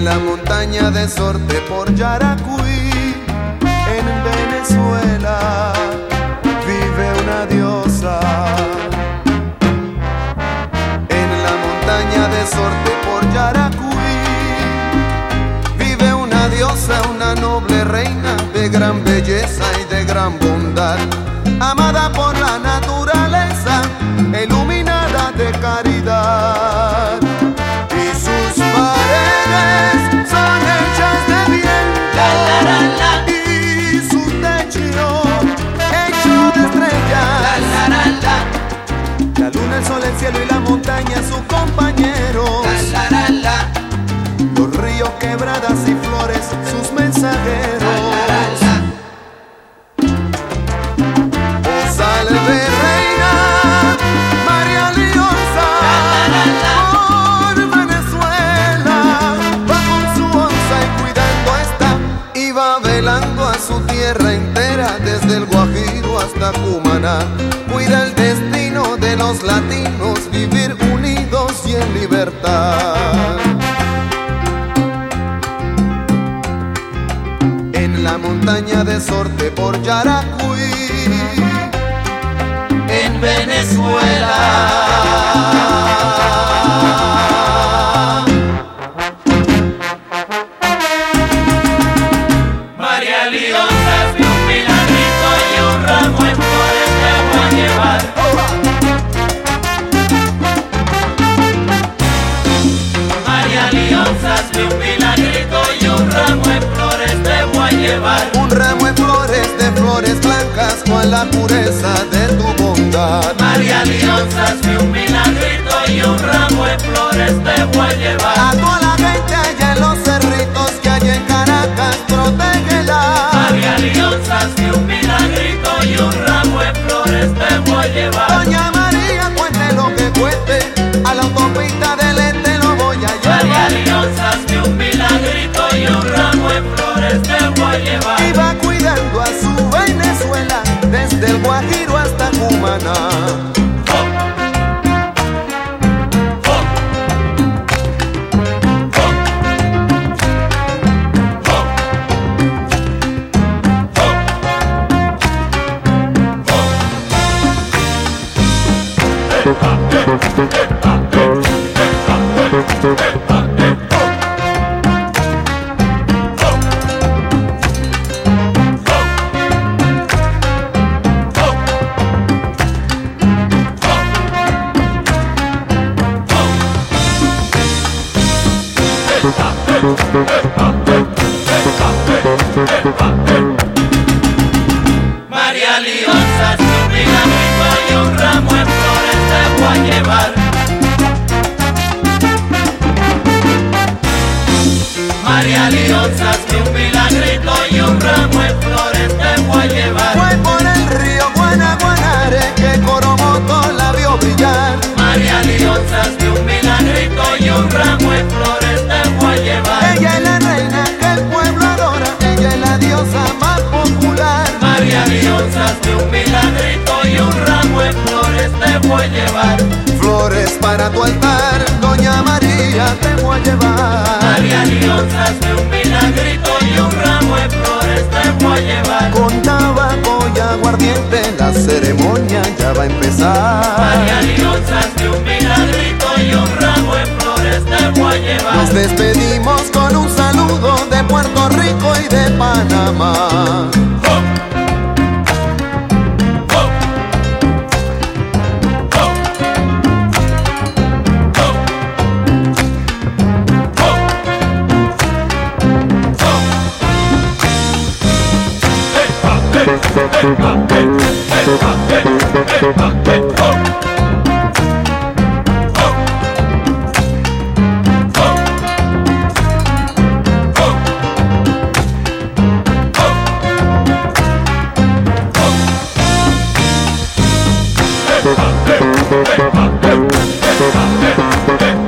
la montaña de Sorte por Yaracuy, en Venezuela, vive una diosa. En la montaña de Sorte por Yaracuy, vive una diosa, una noble reina de gran belleza y de gran bondad, amada por la naturaleza, iluminada de caridad. Y sus paredes son hechas de viento, y su techo hecho de estrellas. La luna, el sol, el cielo y la montaña sus compañeros. Los ríos, quebradas y flores sus mensajeros. Oh, salve reina María Lionza, por Venezuela va con su onza y cuidando esta, y va velando a su tierra entera, desde el Guajiro hasta Cumaná. Cuida el destino de los latinos, vivir unidos y en libertad. En la montaña de Sorte por Yaracuy, en Venezuela. María Lionza, si un milagrito y un ramo en flores te voy a llevar. María Lionza, si un milagrito y un ramo en flores te voy a llevar. Un ramo de flores blancas, con la pureza de tu bondad. María Lionza, si un milagrito y un ramo de flores te voy a llevar. A toda la gente allá en los cerritos que hay en Caracas, protégela. María Lionza, si un milagrito y un ramo de flores te voy a llevar. Doña María, cuente lo que cuente, a la autopista del Este lo voy a llevar. María Lionza, si un milagrito y un ramo de flores te voy a llevar. Y va cuidando a su Venezuela, desde el Guajiro hasta Cumaná. María Lionza, si un milagrito y un ramo de flores te voy a llevar. María Lionza, si un milagrito y un ramo de flores te voy a llevar. Fue por el río Guanaguanare que Coromoto la vio brillar. María Lionza, si un milagrito y un ramo de flores te voy a llevar. Ella es la reina que el pueblo adora, ella es la diosa más popular. María Lionza, si un milagrito y un ramo de flores te voy a llevar. Flores para tu altar, Doña María, te voy a llevar. María Lionza, si un milagrito y un ramo de flores te voy a llevar. Con tabaco y aguardiente la ceremonia ya va a empezar. María Lionza, si un milagrito y un ramo de flores te voy a llevar. Nos despedimos con un saludo de Puerto Rico y de Panamá. Hey,